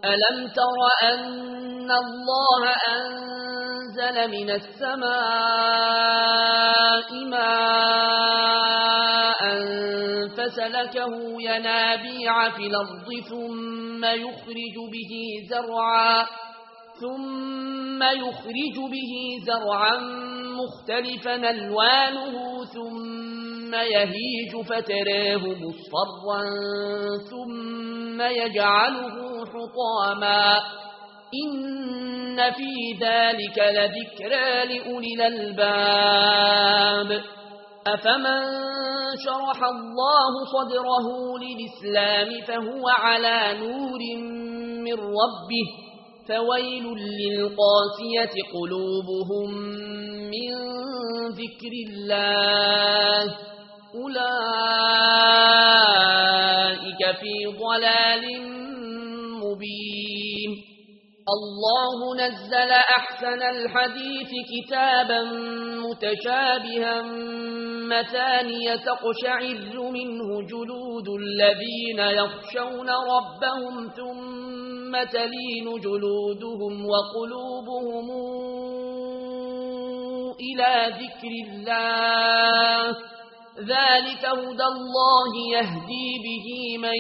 ألم تر أن الله أنزل من السماء ماء فسلكه ينابيع في الأرض ثم يخرج به زرعا مختلفا ألوانه ثم يهيج فتراه مصفرا ثم يجعله حطاما إن في ذلك لذكرى لأولي الألباب أفمن شرح الله صدره للإسلام فهو على نور من ربه فويل للقاسية قلوبهم من ذكر الله أولئك في ضلال مبين الله نزل أحسن الحديث كتابا متشابها مثانية تقشعر منه جلود الذين يخشون ربهم ثم تلين جلودهم وقلوبهم إلى ذكر الله ذلك هدى الله يهدي به من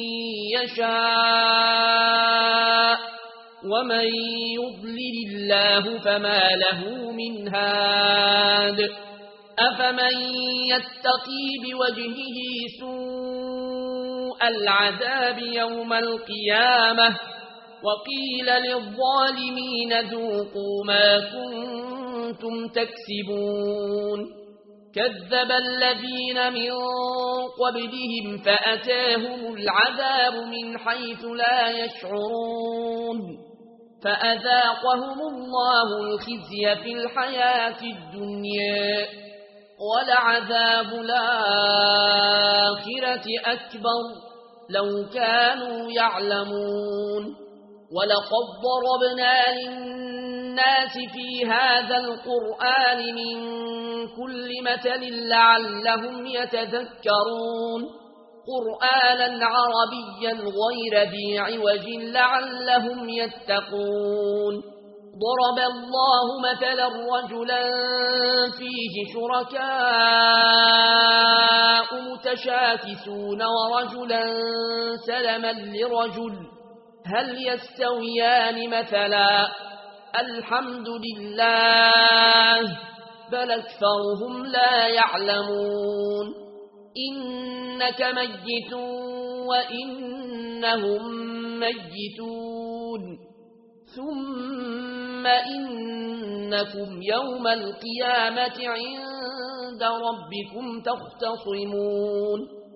يشاء ومن يضلل الله فما له من هاد أفمن يتقي بوجهه سوء العذاب يوم القيامة وقيل للظالمين ذوقوا ما كنتم تكسبون كذب الذين من قبلهم فأتاهم العذاب من حيث لا يشعرون فأذاقهم الله الخزي في الحياة الدنيا ولعذاب الآخرة أكبر لو كانوا يعلمون ولقد ضربنا للناس في هذا القرآن من كل مثل لعلهم يتذكرون قرآنا عربيا غير ذي عوج لعلهم يتقون ضرب الله مثلا رجلا فيه شركاء متشاكسون ورجلا سلما لرجل هل يستويان مثلا الحمد لله بل أكثرهم لا يعلمون إنك ميت وإنهم ميتون ثم إنكم يوم القيامة عند ربكم تختصمون